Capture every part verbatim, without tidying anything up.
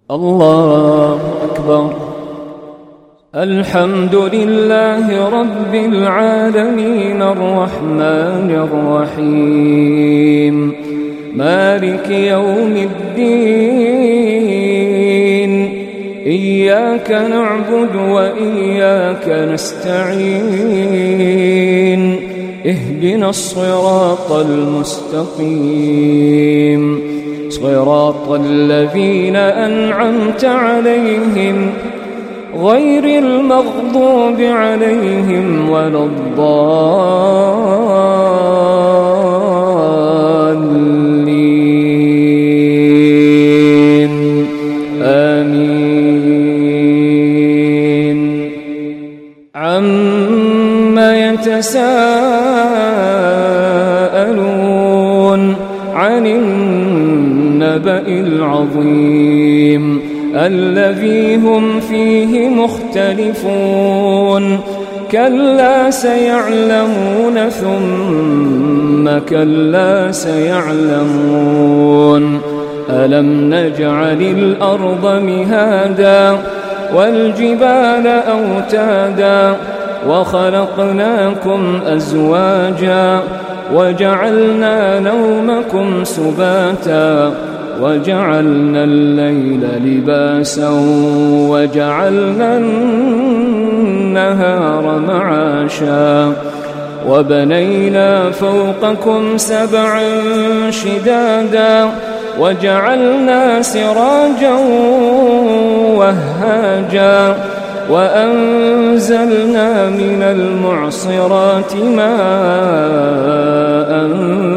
الله أكبر. الحمد لله رب العالمين الرحمن الرحيم مالك يوم الدين إياك نعبد وإياك نستعين اهدنا الصراط المستقيم صراط الذين أنعمت عليهم غير المغضوب عليهم ولا الضالين آمين. عما يتساءلون عن النبأ العظيم الذي هم فيه مختلفون كلا سيعلمون ثم كلا سيعلمون ألم نجعل الأرض مهادا والجبال أوتادا وخلقناكم أزواجا وجعلنا نومكم سباتا وجعلنا الليل لباسا وجعلنا النهار معاشا وبنينا فوقكم سبعا شدادا وجعلنا سراجا وهاجا وأنزلنا من المعصرات ماء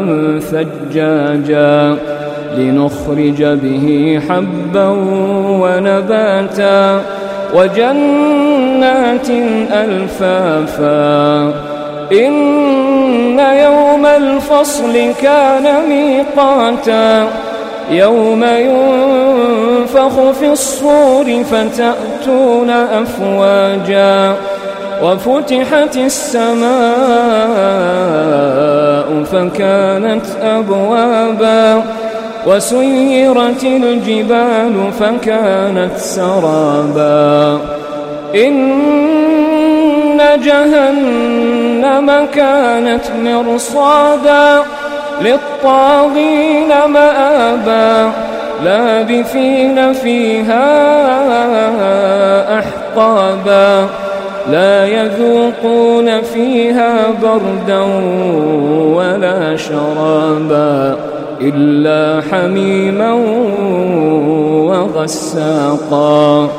ثجاجا لنخرج به حبا ونباتا وجنات ألفافا إن يوم الفصل كان ميقاتا يوم ينفخ في الصور فتأتون أفواجا وفتحت السماء فكانت أبوابا وسيرت الجبال فكانت سرابا إن جهنم كانت مرصادا للطاغين مآبا لابثين فيها أحقابا لا يذوقون فيها بردا ولا شرابا إلا حميما وغساقا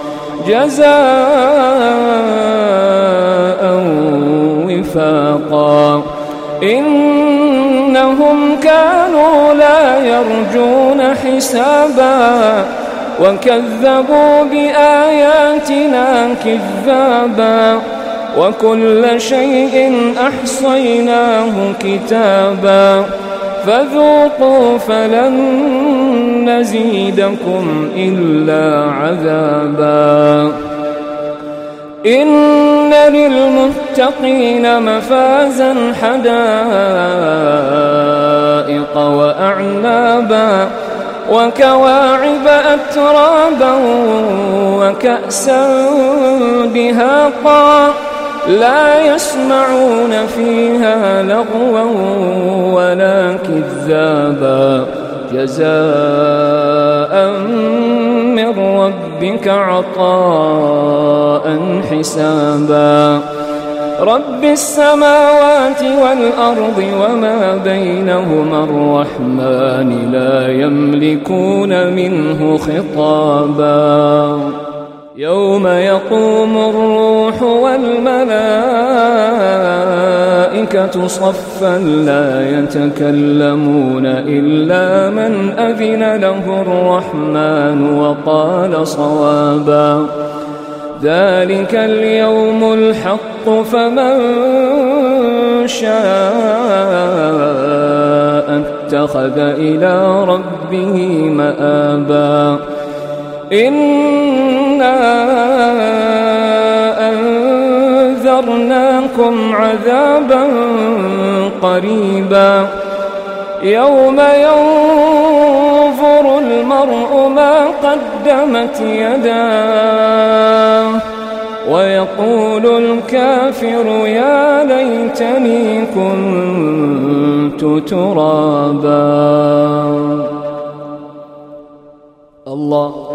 جزاء وفاقا إنهم كانوا لا يرجون حسابا وكذبوا بآياتنا كذابا وكل شيء أحصيناه كتابا فذوقوا فلن نزيدكم إلا عذابا إن للمتقين مفازا حدائق وأعنابا وكواعب أترابا وكأسا دهاقا لا يسمعون فيها لغوا ولا كذابا جزاء من ربك عطاء حسابا رب السماوات والأرض وما بينهما الرحمن لا يملكون منه خطابا يوم يقوم الروح والملائكة صفا لا يتكلمون إلا من أذن له الرحمن وقال صوابا ذلك اليوم الحق فمن شاء اتخذ إلى ربه مآبا إنا أنذرناكم عذابا قريبا يوم ينظر المرء المرء ما قدمت يداه ويقول الكافر يا ليتني كنت ترابا. الله